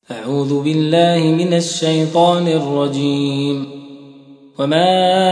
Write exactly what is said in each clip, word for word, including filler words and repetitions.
أعوذ بالله من الشيطان الرجيم. وما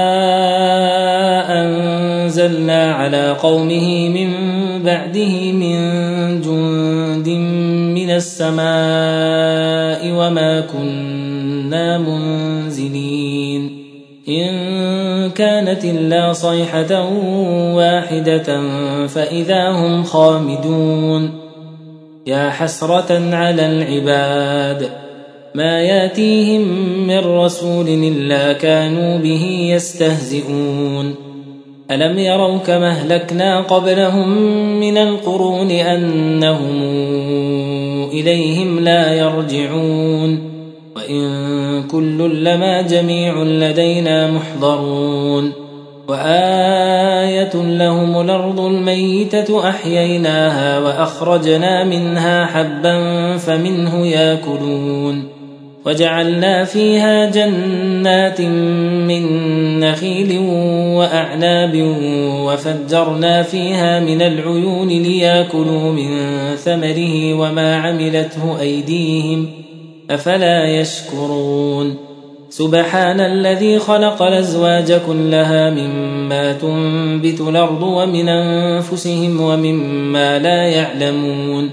أنزلنا على قومه من بعده من جند من السماء وما كنا منزلين إن كانت إلا صيحة واحدة فإذا هم خامدون. يا حسرة على العباد ما ياتيهم من رسول إلا كانوا به يستهزئون. ألم يروا كما أهلكنا قبلهم من القرون أنهم إليهم لا يرجعون وإن كل لما جميع لدينا محضرون. وآية لهم الأرض الميتة أحييناها وأخرجنا منها حبا فمنه يأكلون وجعلنا فيها جنات من نخيل وأعناب وفجرنا فيها من العيون ليأكلوا من ثمره وما عملته أيديهم أفلا يشكرون. سبحان الذي خلق الأزواج كلها مما تنبت الأرض ومن أنفسهم ومما لا يعلمون.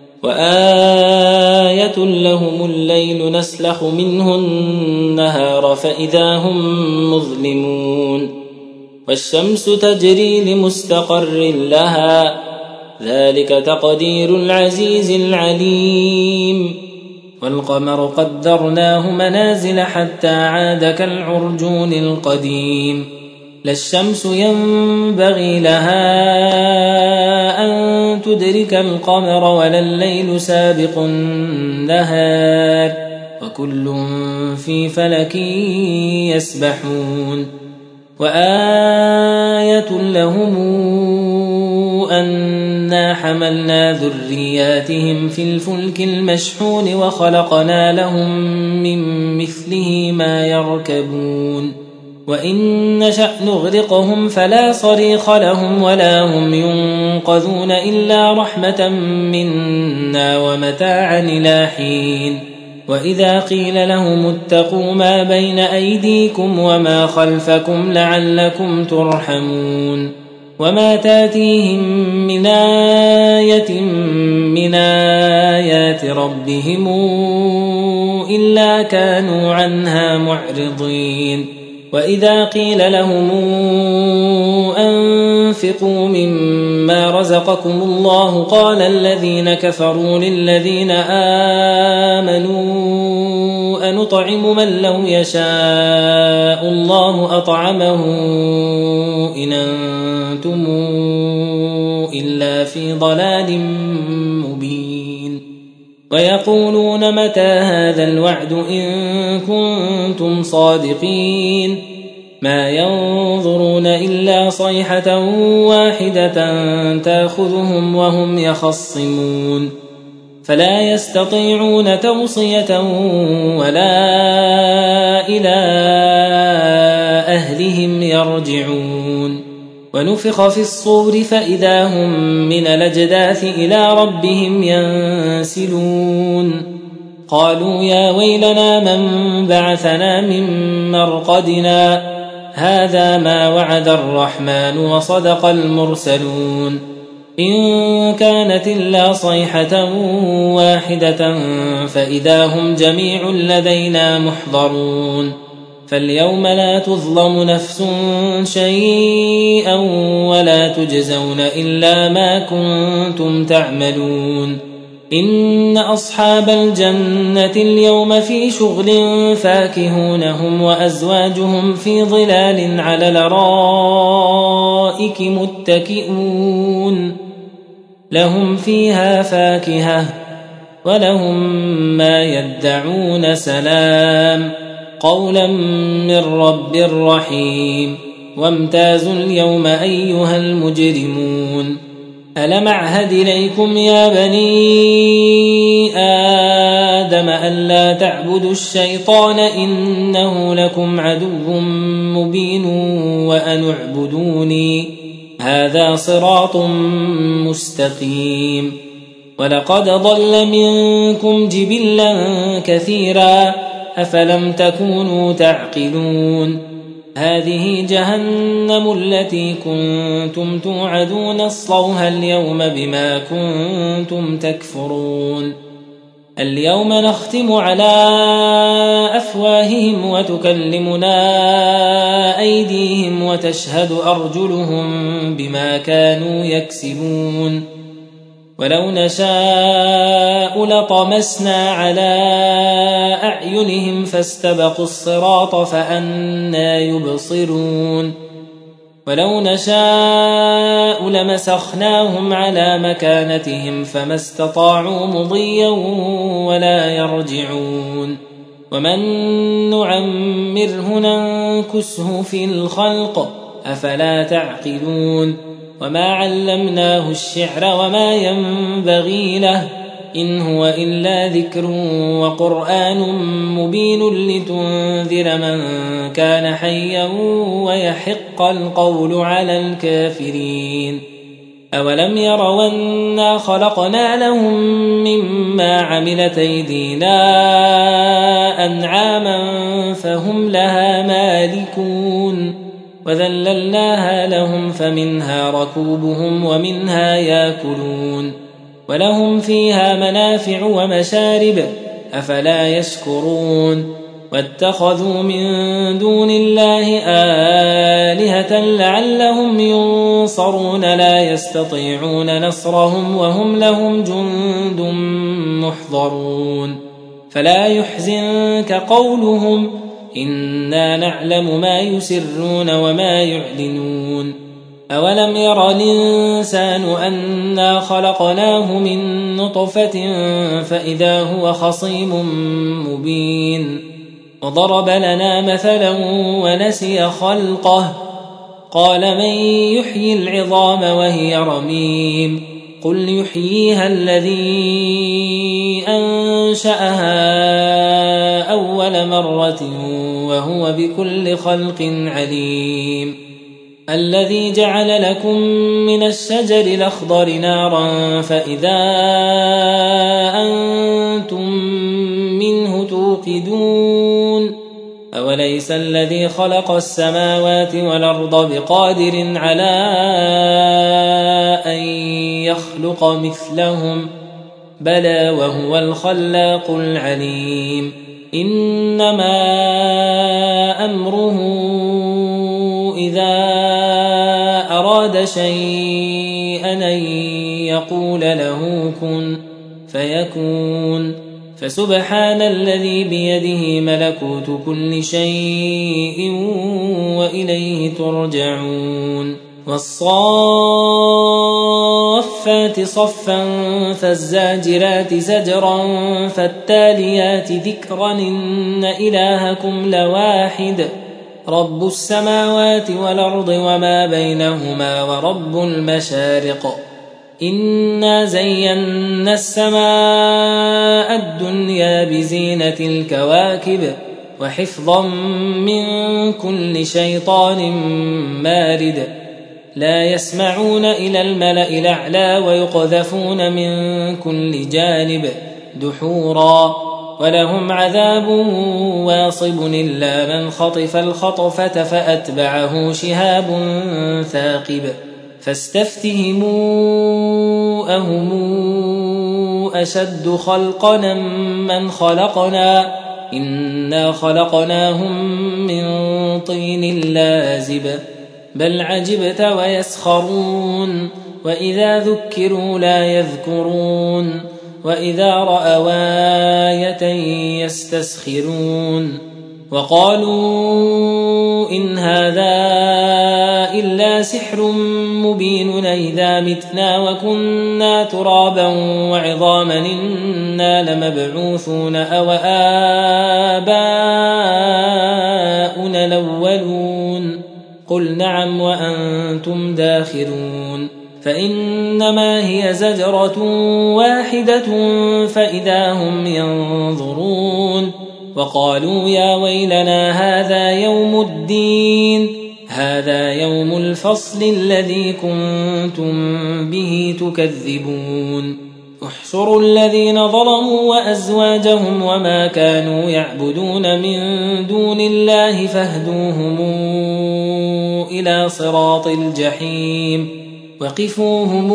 وآية لهم الليل نسلخ منه النهار فإذا هم مظلمون. والشمس تجري لمستقر لها ذلك تقدير العزيز العليم. والقمر قدرناه منازل حتى عاد كالعرجون القديم. لا الشمس ينبغي لها أن تدرك القمر ولا الليل سابق النهار وكل في فلك يسبحون. وآية لهم أنا حملنا ذرياتهم في الفلك المشحون وخلقنا لهم من مثله ما يركبون. وإن نشأ نغرقهم فلا صريخ لهم ولا هم ينقذون إلا رحمة منا ومتاعا إلى حين. وإذا قيل لهم اتقوا ما بين أيديكم وما خلفكم لعلكم ترحمون. وما تاتيهم من آية من آيات ربهم إلا كانوا عنها معرضين. وإذا قيل لهم أنفقوا مما رزقكم الله قال الذين كفروا للذين آمنوا أنطعم من لو يشاء الله أطعمه إن أنتم إلا في ضلال مبين. ويقولون متى هذا الوعد إن كنتم صادقين. ما ينظرون إلا صيحة واحدة تأخذهم وهم يخصمون فلا يستطيعون توصية ولا إلى أهلهم يرجعون. ونفخ في الصور فإذا هم من الأجداث إلى ربهم ينسلون. قالوا يا ويلنا من بعثنا من مرقدنا هذا ما وعد الرحمن وصدق المرسلون. إن كانت إلا صيحة واحدة فإذا هم جميع لدينا محضرون. فاليوم لا تظلم نفس شيئا ولا تجزون إلا ما كنتم تعملون. إن أصحاب الجنة اليوم في شغل فاكهون هم وأزواجهم في ظلال على الأرائك متكئون لهم فيها فاكهة ولهم ما يدعون سلام قولا من رب رحيم. وامتازوا اليوم أيها المجرمون ألم أعهد إليكم يا بني آدم ألا تعبدوا الشيطان إنه لكم عدو مبين وأن اعبدوني هذا صراط مستقيم. ولقد ضل منكم جبلا كثيرا أفلم تكونوا تعقلون هذه جهنم التي كنتم توعدون اصلوها اليوم بما كنتم تكفرون اليوم نختم على أفواههم وتكلمنا أيديهم وتشهد أرجلهم بما كانوا يكسبون ولو نشاء لطمسنا على أعينهم فاستبقوا الصراط فأنى يبصرون ولو نشاء لمسخناهم على مكانتهم فما استطاعوا مضيا ولا يرجعون ومن نعمره ننكسه في الخلق أفلا تعقلون وما علمناه الشعر وما ينبغي له إن هو إلا ذكر وقرآن مبين لتنذر من كان حيا ويحق القول على الكافرين أولم يروا أنا خلقنا لهم مما عملت أيدينا أنعاما فهم لها مالكون وذللناها لهم فمنها ركوبهم ومنها ياكلون ولهم فيها منافع ومشارب أفلا يشكرون واتخذوا من دون الله آلهة لعلهم ينصرون لا يستطيعون نصرهم وهم لهم جند محضرون فلا يحزنك قولهم إنا نعلم ما يسرون وما يعلنون أولم ير الإنسان أنا خلقناه من نطفة فإذا هو خصيم مبين وضرب لنا مثلا ونسي خلقه قال من يحيي العظام وهي رميم قل يحييها الذي أنشأها أول مرة وهو بكل خلق عليم الذي جعل لكم من الشجر الأخضر نارا فإذا أنتم منه توقدون أوليس الذي خلق السماوات والأرض بقادر على أن يخلق مثلهم بلى وهو الخلاق العليم إنما أمره إذا أراد شيئا أن يقول له كن فيكون فسبحان الذي بيده ملكوت كل شيء وإليه ترجعون والصافات صفا فالزاجرات زجرا فالتاليات ذكرا إن إلهكم لواحد رب السماوات والأرض وما بينهما ورب المشارق إنا زينا السماء الدنيا بزينة الكواكب وحفظا من كل شيطان مارد لا يسمعون إلى الملأ الأعلى ويقذفون من كل جانب دحورا ولهم عذاب واصب إلا من خطف الخطفة فأتبعه شهاب ثاقب فاستفتهموا أهم أشد خلقنا من خلقنا إنا خلقناهم من طين لازب بل عجبت ويسخرون وإذا ذكروا لا يذكرون وإذا رأوا آية يستسخرون وقالوا إن هذا إلا سحر مبين إذا متنا وكنا ترابا وعظاما إنا لمبعوثون أو آباؤنا الأولون قل نعم وأنتم داخرون فإنما هي زجرة واحدة فإذا هم ينظرون وقالوا يا ويلنا هذا يوم الدين هذا يوم الفصل الذي كنتم به تكذبون احشروا الذين ظلموا وأزواجهم وما كانوا يعبدون من دون الله فاهدوهم إلى صراط الجحيم وقفوهم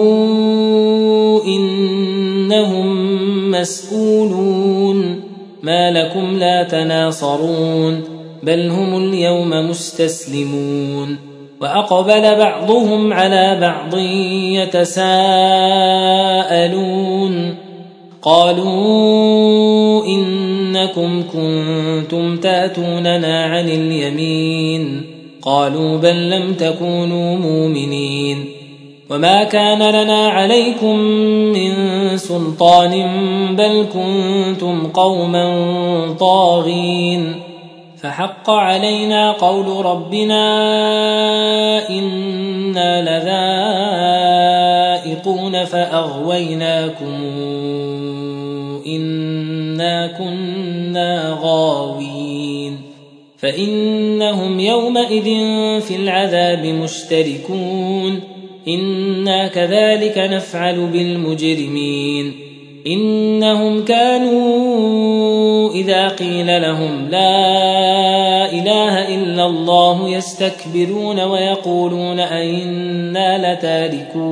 إنهم مسؤولون ما لكم لا تناصرون بل هم اليوم مستسلمون وأقبل بعضهم على بعض يتساءلون قالوا إنكم كنتم تأتوننا عن اليمين قالوا بل لم تكونوا مؤمنين وما كان لنا عليكم من سلطان بل كنتم قوما طاغين فحق علينا قول ربنا إنا لذائقون فأغويناكم إنا كنا غاوين فإنهم يومئذ في العذاب مشتركون إنا كذلك نفعل بالمجرمين إنهم كانوا إذا قيل لهم لا إله إلا الله يستكبرون ويقولون أئنا لتاركو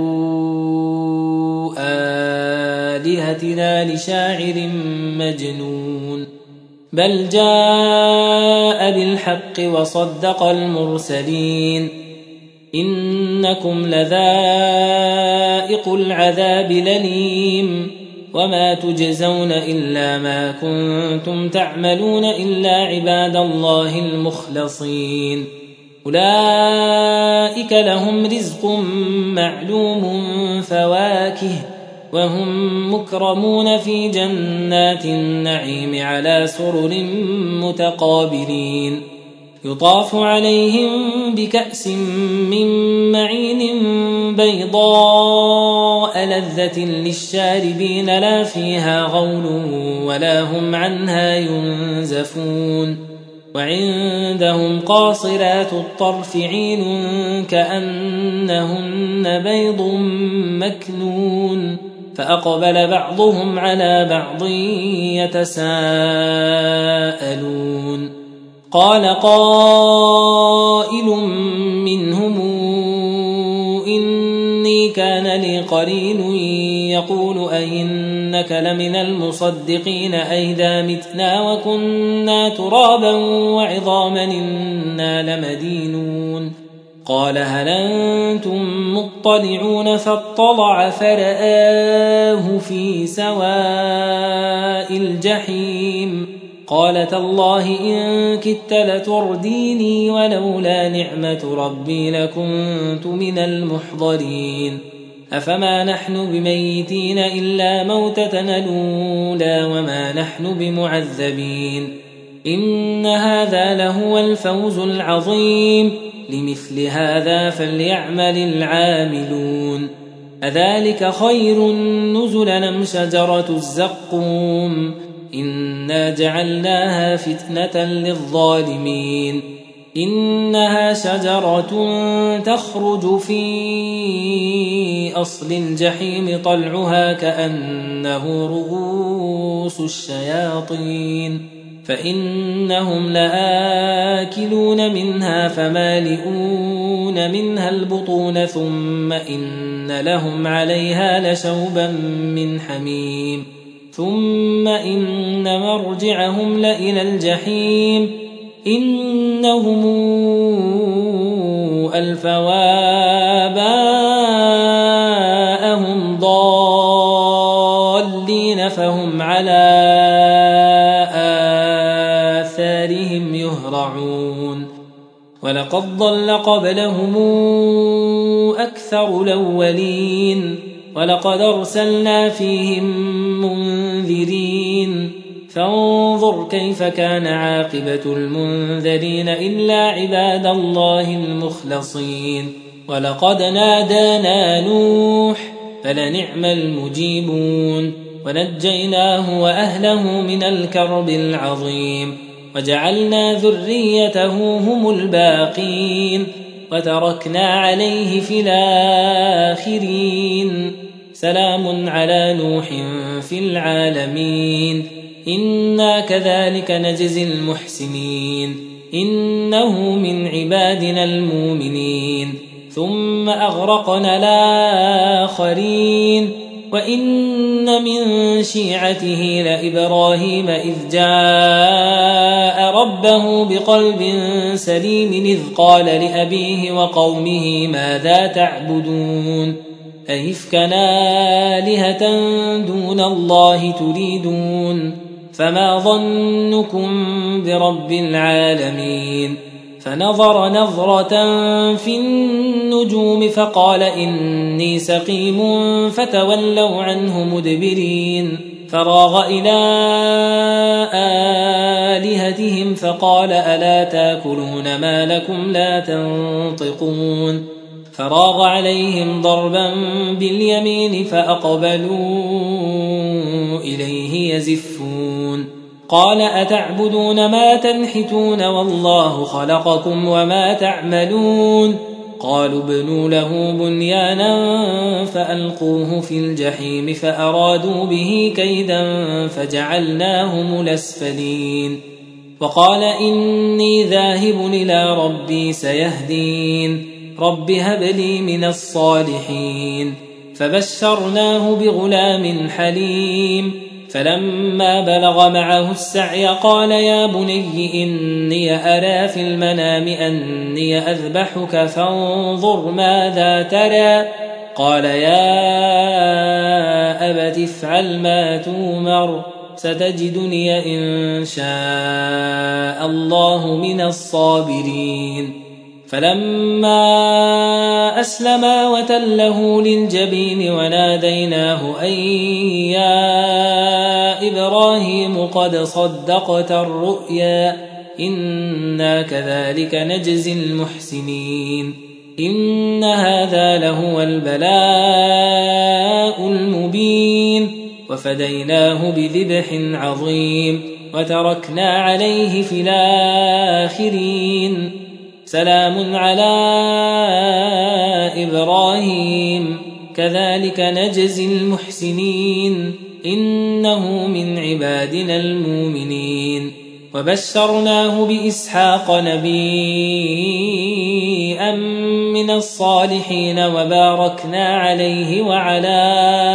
آلهتنا لشاعر مجنون بل جاء بالحق وصدق المرسلين إنكم لذائق العذاب الأليم وما تجزون إلا ما كنتم تعملون إلا عباد الله المخلصين أولئك لهم رزق معلوم فواكه وهم مكرمون في جنات النعيم على سرر متقابلين يطاف عليهم بكأس من معين بيضاء لذة للشاربين لا فيها غول ولا هم عنها ينزفون وعندهم قاصرات الطرف عين كأنهن بيض مكنون فأقبل بعضهم على بعض يتساءلون قال قائل منهم إني كان لي قرين يقول أئنك لمن المصدقين أئذا متنا وكنا ترابا وعظاما إنا لمدينون قال هل أنتم مطلعون فاطلع فرآه في سواء الجحيم قال تالله إن كدت لترديني ولولا نعمة ربي لكنت من المحضرين أفما نحن بميتين إلا موتتنا الأولى وما نحن بمعذبين إن هذا لهو الفوز العظيم لمثل هذا فليعمل العاملون أذلك خير نزلا أم شجرة الزقوم إنا جعلناها فتنة للظالمين إنها شجرة تخرج في أصل الجحيم طلعها كأنه رؤوس الشياطين فإنهم لآكلون منها فمالئون منها البطون ثم إن لهم عليها لشوبا من حميم ثم إن مرجعهم لإلى الجحيم إنهم ألفوا آباءهم ضالين فهم على آثارهم يهرعون ولقد ضل قبلهم أكثر الأولين ولقد أرسلنا فيهم منذرين فانظر كيف كان عاقبة المنذرين إلا عباد الله المخلصين ولقد نادانا نوح فلنعم المجيبون ونجيناه وأهله من الكرب العظيم وجعلنا ذريته هم الباقين وتركنا عليه في الآخرين سلام على نوح في العالمين إنا كذلك نجزي المحسنين إنه من عبادنا المؤمنين ثم أغرقنا الآخرين وإن من شيعته لإبراهيم إذ جاء ربه بقلب سليم إذ قال لأبيه وقومه ماذا تعبدون أئفكا آلهة دون الله تريدون فما ظنكم برب العالمين فنظر نظرة في النجوم فقال إني سقيم فتولوا عنه مدبرين فراغ إلى آلهتهم فقال ألا تاكلون ما لكم لا تنطقون فراغ عليهم ضربا باليمين فأقبلوا إليه يزفون قال أتعبدون ما تنحتون والله خلقكم وما تعملون قالوا ابنوا له بنيانا فألقوه في الجحيم فأرادوا به كيدا فجعلناهم الأسفلين وقال إني ذاهب إلى ربي سيهدين رب هب لي من الصالحين فبشرناه بغلام حليم فلما بلغ معه السعي قال يا بني إني أرى في المنام أني أذبحك فانظر ماذا ترى قال يا أبت افعل ما تومر ستجدني إن شاء الله من الصابرين فلما أسلما وتله للجبين وناديناه أن يا إبراهيم قد صدقت الرؤيا إنا كذلك نجزي المحسنين إن هذا لهو البلاء المبين وفديناه بذبح عظيم وتركنا عليه في الآخرين سلام على إبراهيم كذلك نجزي المحسنين إنه من عبادنا المؤمنين وبشرناه بإسحاق نبيا من الصالحين وباركنا عليه وعلى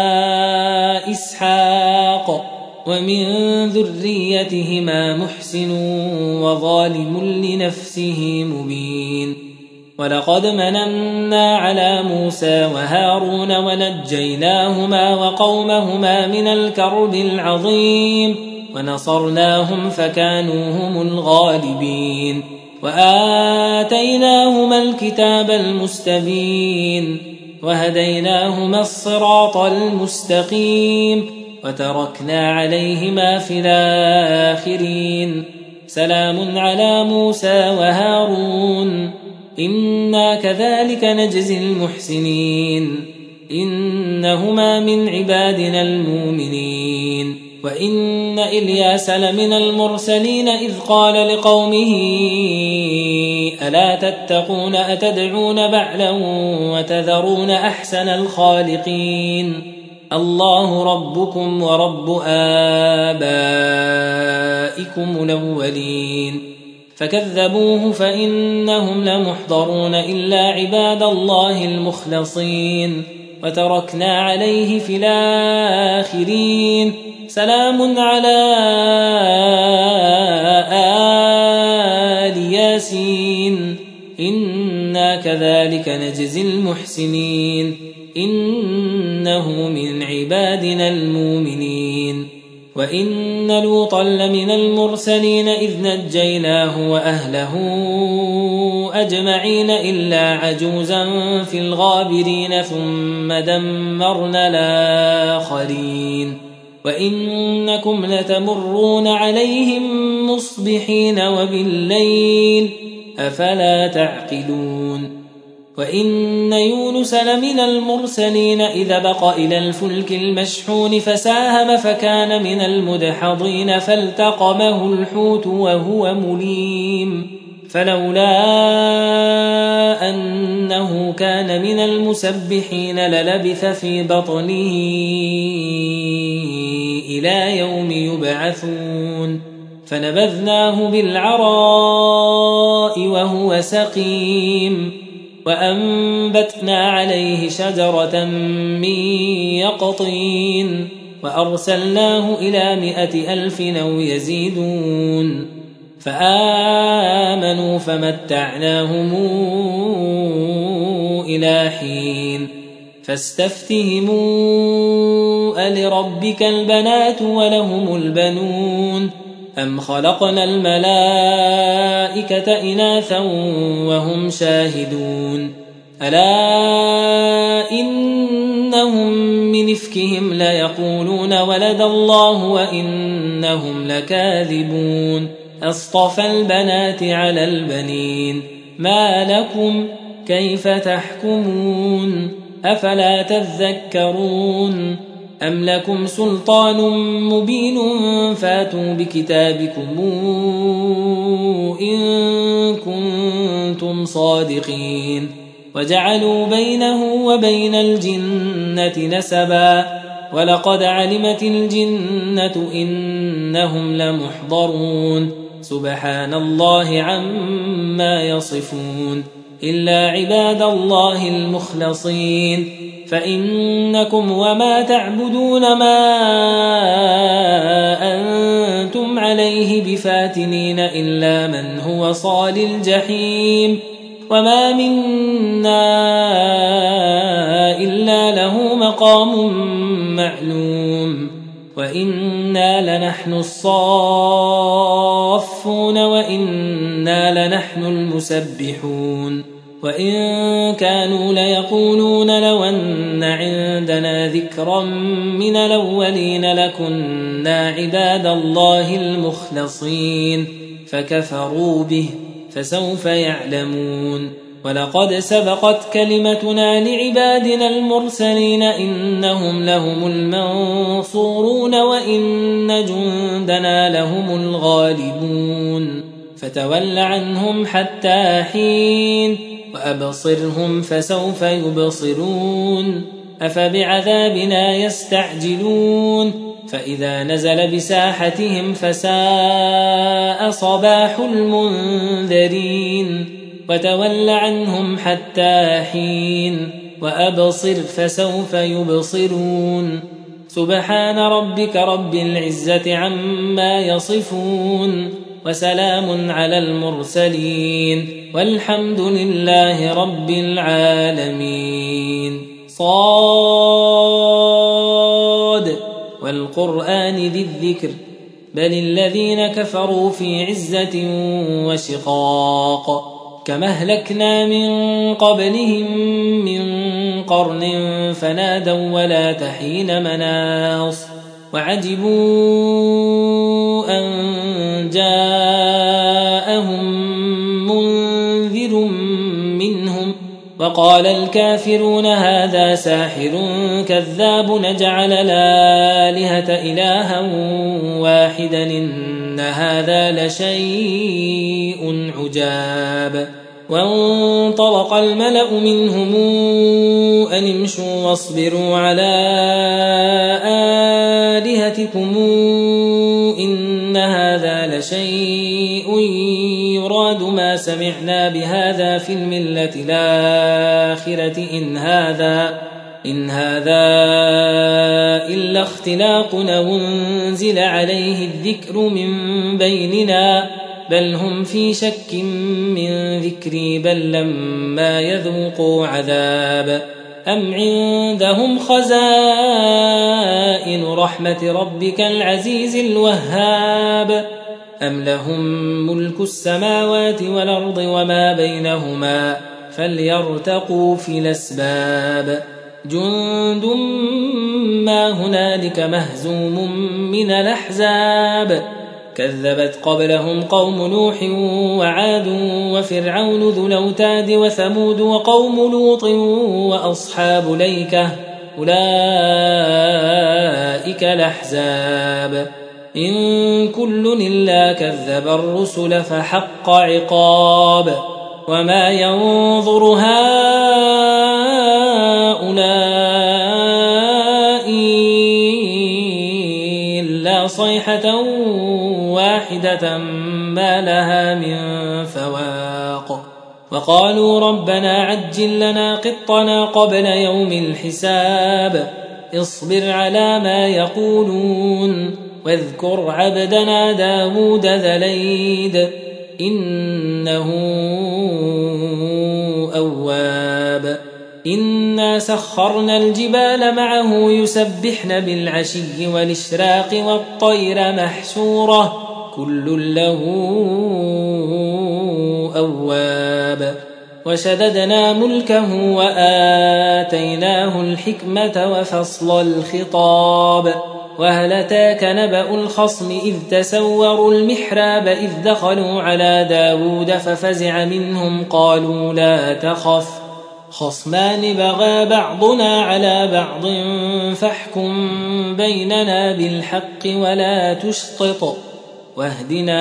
إسحاق ومن ذريتهما محسن وظالم لنفسه مبين ولقد مننا على موسى وهارون ونجيناهما وقومهما من الكرب العظيم ونصرناهم فكانوا هم الغالبين وآتيناهما الكتاب المستبين وهديناهما الصراط المستقيم وتركنا عليهما في الآخرين سلام على موسى وهارون إنا كذلك نجزي المحسنين إنهما من عبادنا المؤمنين وإن إلياس لمن المرسلين إذ قال لقومه ألا تتقون أتدعون بعلا وتذرون أحسن الخالقين الله ربكم ورب آبائكم الأولين فكذبوه فإنهم لمحضرون إلا عباد الله المخلصين وتركنا عليه في الآخرين سلام على آل ياسين إنا كذلك نجزي المحسنين إنه من عبادنا المؤمنين وإن لوطا لمن المرسلين إذ نجيناه وأهله أجمعين إلا عجوزا في الغابرين ثم دمرنا الآخرين وإنكم لتمرون عليهم مصبحين وبالليل أفلا تعقلون وإن يونس لمن المرسلين إذا بق إلى الفلك المشحون فساهم فكان من المدحضين فالتقمه الحوت وهو مليم فلولا أنه كان من المسبحين للبث في بطنه إلى يوم يبعثون فنبذناه بالعراء وهو سقيم وأنبتنا عليه شجرة من يقطين وأرسلناه إلى مائة ألف أو يزيدون فآمنوا فمتعناهم إلى حين فاستفتهموا ألربك البنات ولهم البنون أم خلقنا الملائكة إناثا وهم شاهدون ألا إنهم من إفكهم ليقولون ولد الله وإنهم لكاذبون أصطفى البنات على البنين ما لكم كيف تحكمون أفلا تذكرون أم لكم سلطان مبين فاتوا بكتابكم إن كنتم صادقين وجعلوا بينه وبين الجنة نسبا ولقد علمت الجنة إنهم لمحضرون سبحان الله عما يصفون إلا عباد الله المخلصين فإنكم وما تعبدون ما أنتم عليه بفاتنين إلا من هو صال الجحيم وما منا إلا له مقام معلوم وإنا لنحن الصافون وإنا لنحن المسبحون وإن كانوا ليقولون لو أن عندنا ذكرا من الأولين لكنا عباد الله المخلصين فكفروا به فسوف يعلمون ولقد سبقت كلمتنا لعبادنا المرسلين إنهم لهم المنصورون وإن جندنا لهم الغالبون فتول عنهم حتى حين وأبصرهم فسوف يبصرون أفبعذابنا يستعجلون فإذا نزل بساحتهم فساء صباح المنذرين وتول عنهم حتى حين وأبصر فسوف يبصرون سبحان ربك رب العزة عما يصفون وسلام على المرسلين والحمد لله رب العالمين صاد والقرآن ذي الذكر بل الذين كفروا في عزة وشقاق كما أهلكنا من قبلهم من قرن فنادوا ولا تحين مناص وعجبوا أن جاءهم منذر منهم وقال الكافرون هذا ساحر كذاب نجعل الآلهة إلها واحدا إن هذا لشيء عجاب وانطلق الملأ منهم أن امشوا واصبروا على آلهتكم إن هذا لشيء يراد ما سمعنا بهذا في الملة الآخرة إن هذا إن هذا إلا اختلاق أنزل عليه الذكر من بيننا بل هم في شك من ذكري بل لما يذوقوا عذاب أم عندهم خزائن رحمة ربك العزيز الوهاب أم لهم ملك السماوات والأرض وما بينهما فليرتقوا في الأسباب جند ما هنالك مهزوم من الأحزاب كذبت قبلهم قوم نوح وعاد وفرعون ذو الأوتاد وثمود وقوم لوط وأصحاب ليكة أولئك الأحزاب إن كل إلا كذب الرسل فحق عقاب وما ينظر هؤلاء إلا صيحة واحدة ما لها من فواق وقالوا ربنا عجل لنا قطنا قبل يوم الحساب اصبر على ما يقولون واذكر عبدنا داود ذا ليد إنه أواب إنا سخرنا الجبال معه يسبحن بالعشي والإشراق والطير محشورة كل له أواب وشددنا ملكه وآتيناه الحكمة وفصل الخطاب وهل أتاك نبأ الخصم إذ تسوروا المحراب إذ دخلوا على داود ففزع منهم قالوا لا تخف خصمان بغى بعضنا على بعض فاحكم بيننا بالحق ولا تشطط واهدنا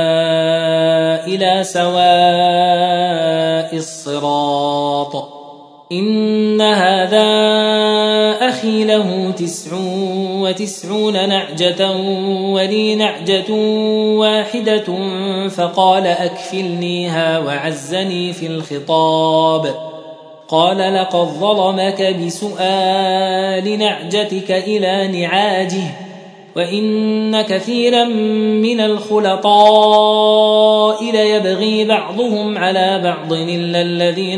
إلى سواء الصراط إن هذا أخي له تسع وتسعون نعجة ولي نعجة واحدة فقال أكفلنيها وعزني في الخطاب قال لقد ظلمك بسؤال نعجتك إلى نعاجه وإن كثيرا من الخلطاء ليبغي بعضهم على بعض إلا الذين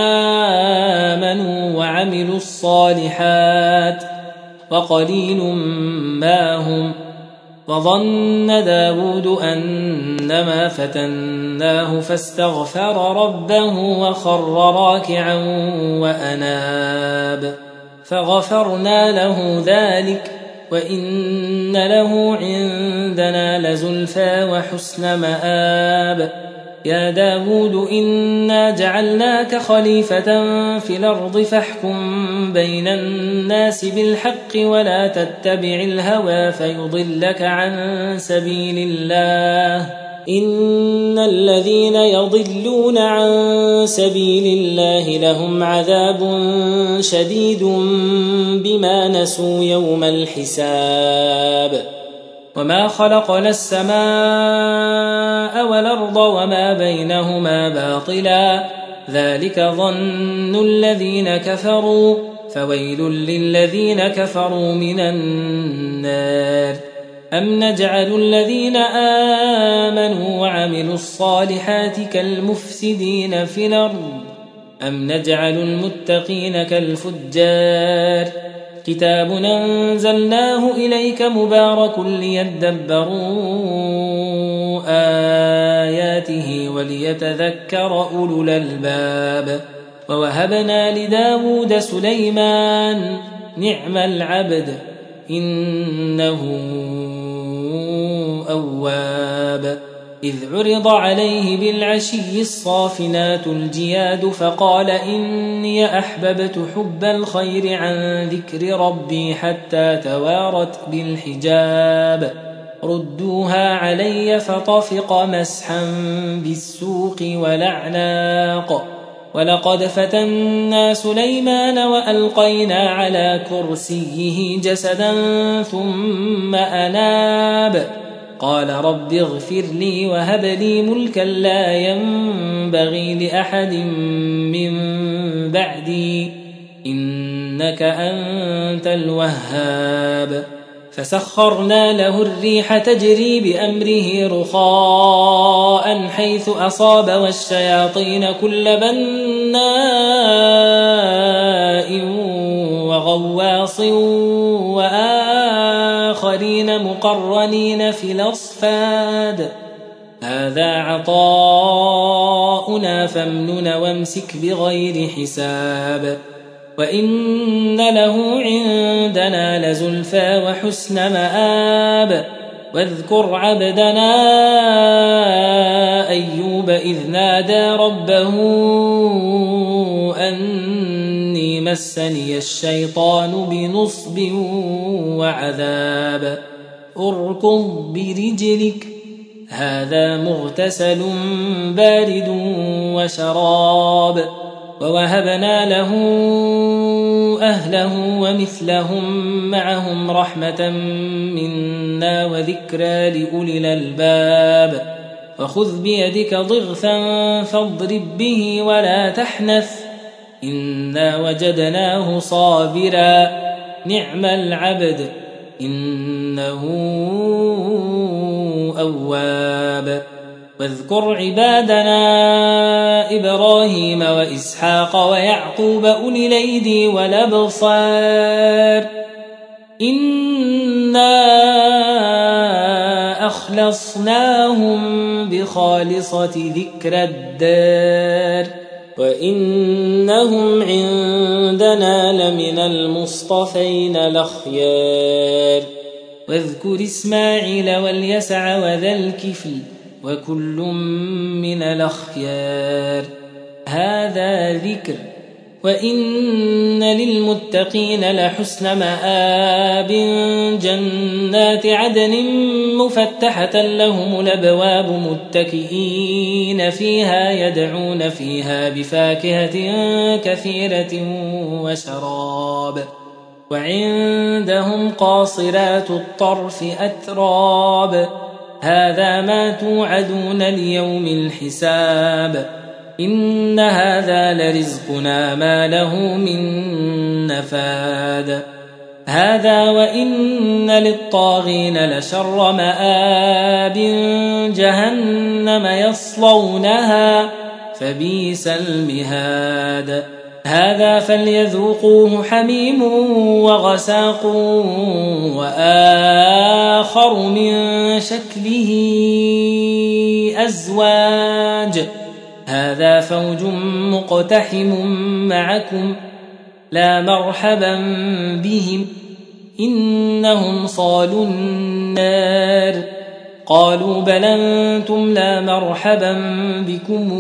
آمنوا وعملوا الصالحات وقليل ما هم وظن داود أنما فتناه فاستغفر ربه وخر راكعا وأناب فغفرنا له ذلك وإن له عندنا لزلفى وحسن مآب يا داود إنا جعلناك خليفة في الأرض فاحكم بين الناس بالحق ولا تتبع الهوى فيضلك عن سبيل الله إن الذين يضلون عن سبيل الله لهم عذاب شديد بما نسوا يوم الحساب وما خلقنا السماء والأرض وما بينهما باطلا ذلك ظن الذين كفروا فويل للذين كفروا من النار أم نجعل الذين آمنوا وعملوا الصالحات كالمفسدين في الأرض أم نجعل المتقين كالفجار كتاب أنزلناه إليك مبارك ليدبروا آياته وليتذكر أولو الألباب ووهبنا لداود سليمان نعم العبد إنه أواب إذ عرض عليه بالعشي الصافنات الجياد فقال إني أحببت حب الخير عن ذكر ربي حتى توارت بالحجاب ردوها علي فطفق مسحا بالسوق والأعناق ولقد فتنا سليمان وألقينا على كرسيه جسدا ثم أناب قال رب اغفر لي وهب لي ملكا لا ينبغي لأحد من بعدي إنك أنت الوهاب فسخرنا له الريح تجري بأمره رخاء حيث أصاب والشياطين كل بناء وغواص وآخرين مقرنين في الأصفاد هذا عطاؤنا فامنن وامسك بغير حساب وإن له عندنا لزلفى وحسن مآب واذكر عبدنا أيوب إذ نادى ربه أني مسني الشيطان بنصب وعذاب اركض برجلك هذا مغتسل بارد وشراب ووهبنا له أهله ومثلهم معهم رحمة منا وذكرى لأولي الألباب وخذ بيدك ضغثا فاضرب به ولا تحنث إنا وجدناه صابرا نعم العبد إنه أواب واذكر عبادنا إبراهيم وإسحاق ويعقوب أولي الأيدي والأبصار إنا أخلصناهم بخالصة ذكر الدار وإنهم عندنا لمن المصطفين الأخيار واذكر إسماعيل واليسع وذا الكفل وكل من الأخيار هذا ذكر وإن للمتقين لحسن مآب جنات عدن مفتحة لهم الأبواب متكئين فيها يدعون فيها بفاكهة كثيرة وشراب وعندهم قاصرات الطرف أتراب هذا ما توعدون ليوم الحساب إن هذا لرزقنا ما له من نفاد هذا وإن للطاغين لشر مآب جهنم يصلونها فبئس المهاد هذا فليذوقوه حميم وغساق وآخر من شكله أزواج هذا فوج مقتحم معكم لا مرحبا بهم إنهم صالوا النار قالوا بل أنتم لا مرحبا بكم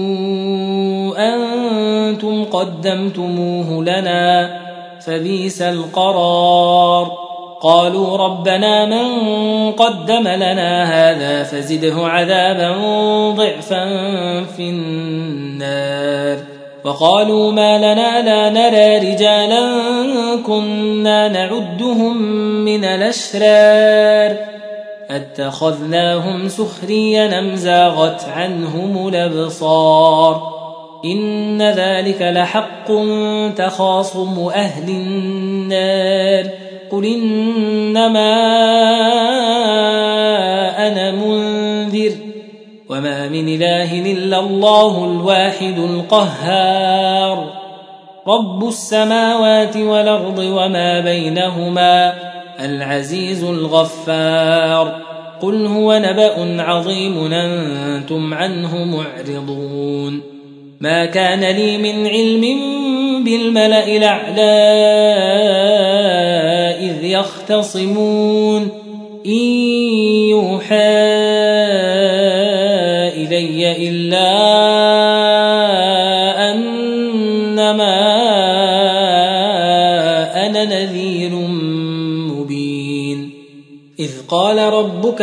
أنتم قدمتموه لنا فبئس القرار قالوا ربنا من قدم لنا هذا فزده عذابا ضعفا في النار وقالوا ما لنا لا نرى رجالا كنا نعدهم من الأشرار اتخذناهم سخريا أم زاغت عنهم الأبصار إن ذلك لحق تخاصم أهل النار قل إنما أنا منذر وما من إله إلا الله الواحد القهار رب السماوات والأرض وما بينهما العزيز الغفار قل هو نبأ عظيم أنتم عنه معرضون ما كان لي من علم بالملأ الأعلى إذ يختصمون إن يوحى إلي إلا أنما أنا نذير مبين إذ قال ربك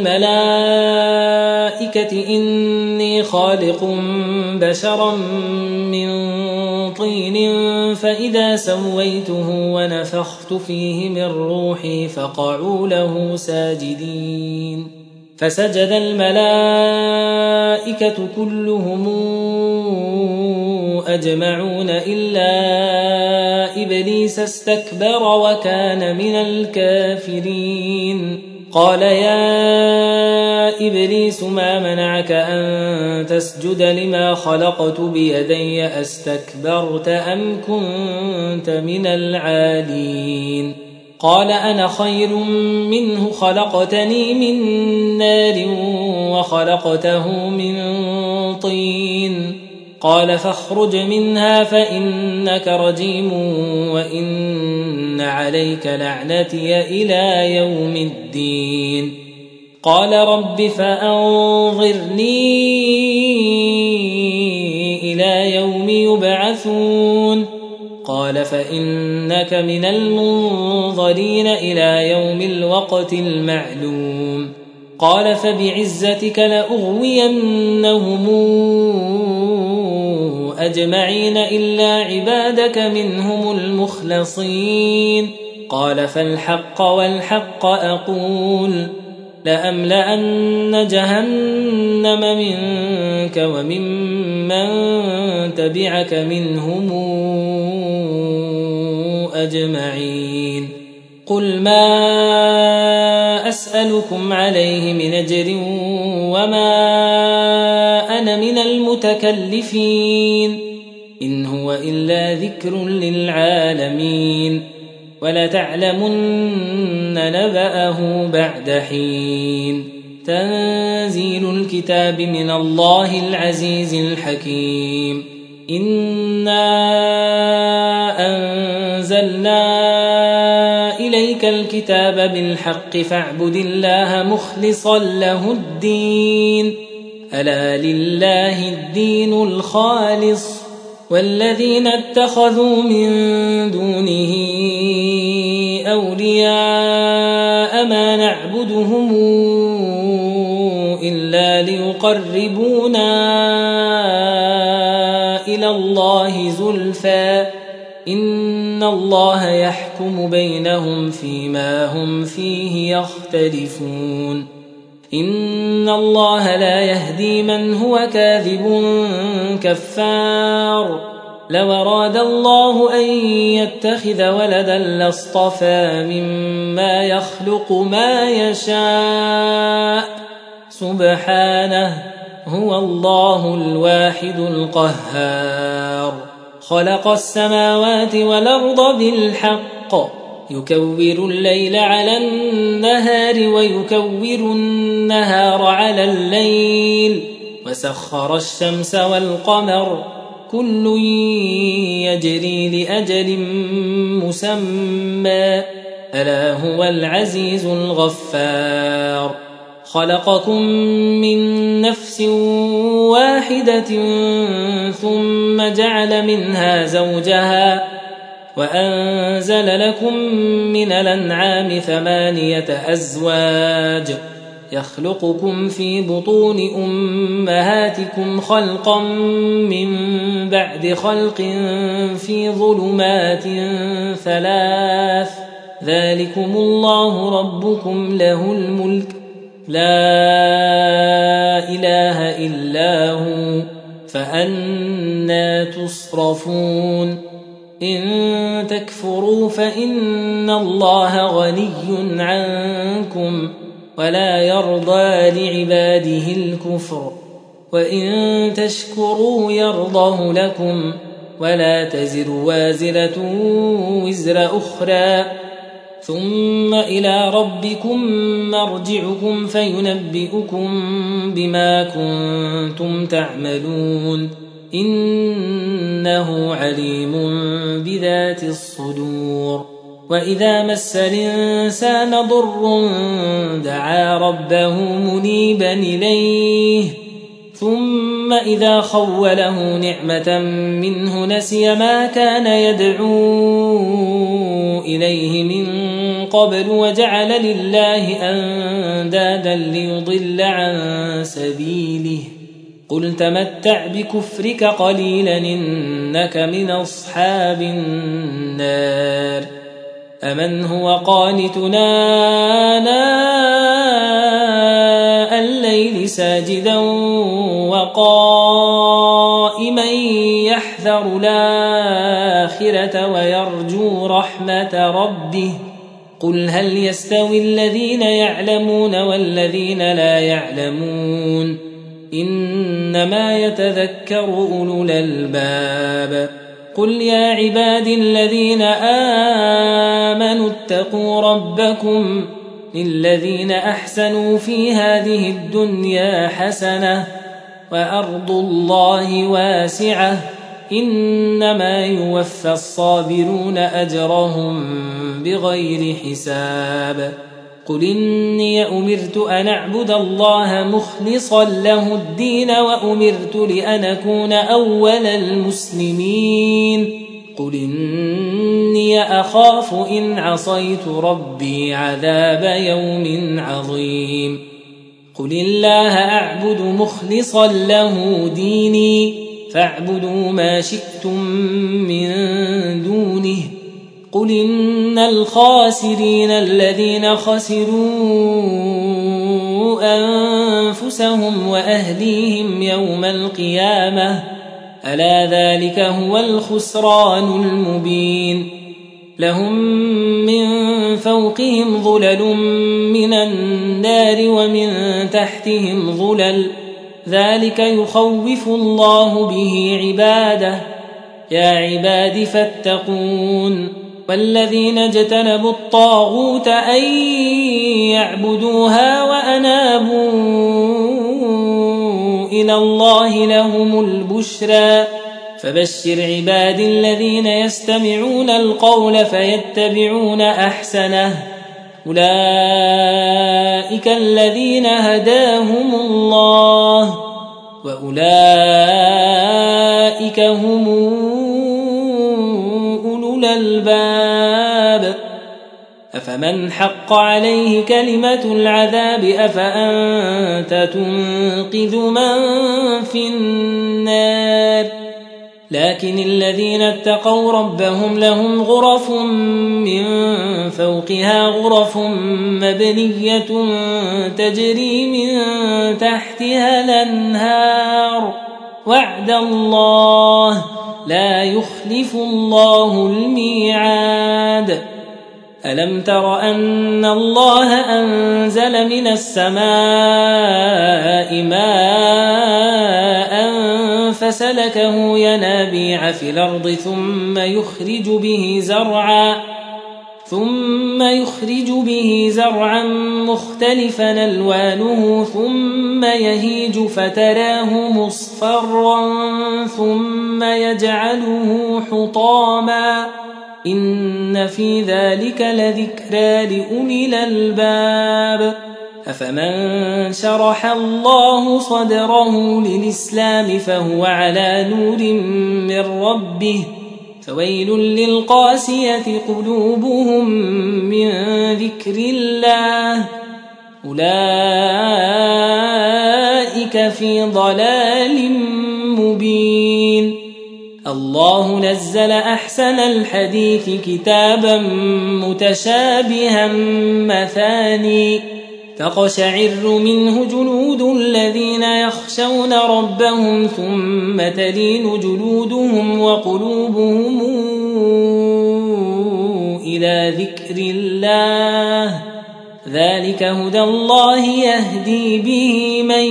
للملائكة إني خالق بشرا من طين فإذا سويته ونفخت فيه من روحي فقعوا له ساجدين فسجد الملائكة كلهم أجمعون إلا إبليس استكبر وكان من الكافرين قال يا إبليس ما منعك أن تسجد لما خلقت بيدي أستكبرت أم كنت من العالين قال أنا خير منه خلقتني من نار وخلقته من طين قال فاخرج منها فإنك رجيم وإن عليك لعنتي إلى يوم الدين قال رب فأنظرني إلى يوم يبعثون قال فإنك من المنظرين إلى يوم الوقت المعلوم قال فبعزتك لأغوينهم أجمعين إلا عبادك منهم المخلصين قال فالحق والحق أقول لأملأن جهنم منك وممن تبعك منهم أجمعين قل ما أسألكم عليه من أجر وما أنا من المتكلفين إن هو إلا ذكر للعالمين ولتعلمن نبأه بعد حين تنزيل الكتاب من الله العزيز الحكيم إنا أنزلنا إليك الكتاب بالحق فاعبد الله مخلصا له الدين ألا لله الدين الخالص والذين اتخذوا من دونه أولياء ما نعبدهم إلا ليقربونا إلى الله زلفى إن الله يحكم بينهم فيما هم فيه يختلفون إن الله لا يهدي من هو كاذب كفار لو أراد الله أن يتخذ ولدا لاصطفى مما يخلق ما يشاء سبحانه هو الله الواحد القهار خلق السماوات والأرض بالحق يكور الليل على النهار ويكور النهار على الليل وسخر الشمس والقمر كل يجري لأجل مسمى ألا هو العزيز الغفار خلقكم من نفس واحدة ثم جعل منها زوجها وأنزل لكم من الأنعام ثمانية أزواج يخلقكم في بطون أمهاتكم خلقا من بعد خلق في ظلمات ثلاث ذلكم الله ربكم له الملك لا إله إلا هو فأنى تصرفون إن تكفروا فإن الله غني عنكم ولا يرضى لعباده الكفر وإن تشكروا يرضه لكم ولا تزر وازرة وزر أخرى ثم إلى ربكم مرجعكم فينبئكم بما كنتم تعملون إنه عليم بذات الصدور وإذا مس الإنسان ضر دعا ربه منيبا إليه ثم إذا خوله نعمة منه نسي ما كان يدعو إليه من قبل وجعل لله أندادا ليضل عن سبيله قل تمتع بكفرك قليلا إنك من أصحاب النار أمن هو قانتنا آناء الليل ساجدا وقائما يحذر الآخرة ويرجو رحمة ربه قل هل يستوي الذين يعلمون والذين لا يعلمون إنما يتذكر أولو الألباب قل يا عبادي الذين آمنوا اتقوا ربكم للذين أحسنوا في هذه الدنيا حسنة وأرض الله واسعة إنما يوفى الصابرون أجرهم بغير حساب قل إني أمرت أن أعبد الله مخلصا له الدين وأمرت لأن أكون أول المسلمين قل إني أخاف إن عصيت ربي عذاب يوم عظيم قل الله أعبد مخلصا له ديني فاعبدوا ما شئتم من دونه قل إن الخاسرين الذين خسروا أنفسهم وأهليهم يوم القيامة ألا ذلك هو الخسران المبين لهم من فوقهم ظلل من النار ومن تحتهم ظلل ذلك يخوف الله به عباده يا عباد فاتقون والذين اجتنبوا الطاغوت أن يعبدوها وأنابوا إلى الله لهم البشرى فبشر عباد الذين يستمعون القول فيتبعون أحسنه أولئك الذين هداهم الله وأولئك هم أولو الألباب أفمن حق عليه كلمة العذاب أفأنت تنقذ من في النار لكن الذين اتقوا ربهم لهم غرف من فوقها غرف مبنية تجري من تحتها الأنهار وعد الله لا يخلف الله الميعاد ألم تر أن الله أنزل من السماء ماء فسلكه ينابيع في الأرض ثم يخرج به زرعا ثم يخرج به زرعا مختلفا ألوانه ثم يهيج فتراه مصفرا ثم يجعله حطاما إن في ذلك لذكرى لأولي الألباب أفمن شرح الله صدره للإسلام فهو على نور من ربه فويل للقاسية قلوبهم من ذكر الله أولئك في ضلال مبين الله نزل أحسن الحديث كتابا متشابها مثاني تقشعر منه جلود الذين يخشون ربهم ثم تلين جلودهم وقلوبهم إلى ذكر الله ذلك هدى الله يهدي به من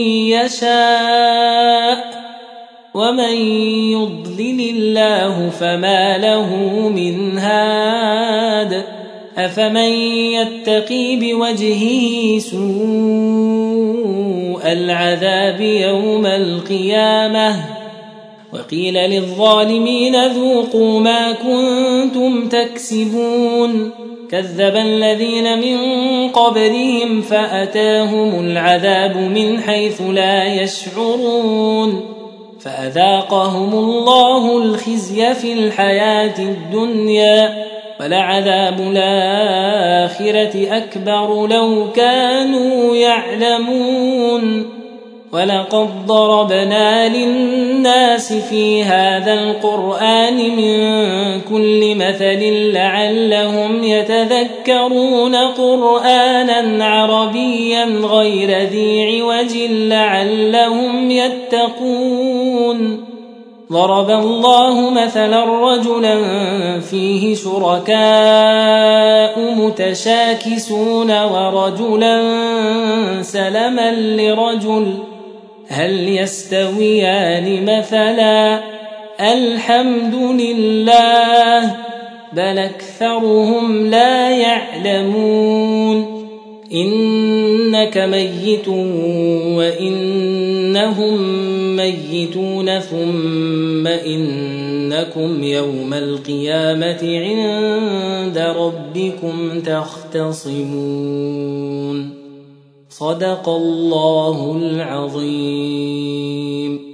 يشاء ومن يضلل الله فما له من هاد أفمن يتقي بوجهه سوء العذاب يوم القيامة وقيل للظالمين ذوقوا ما كنتم تكسبون كذب الذين من قبلهم فأتاهم العذاب من حيث لا يشعرون فأذاقهم الله الخزي في الحياة الدنيا ولعذاب الآخرة أكبر لو كانوا يعلمون ولقد ضربنا للناس في هذا القرآن من كل مثل لعلهم يتذكرون قرآنا عربيا غير ذي عوج لعلهم يتقون ضرب الله مثلا رجلا فيه شركاء متشاكسون ورجلا سلما لرجل هل يستويان مثلا الحمد لله بل أكثرهم لا يعلمون إنك ميت وإنهم ميتون ثم إنكم يوم القيامة عند ربكم تختصمون صدق الله العظيم.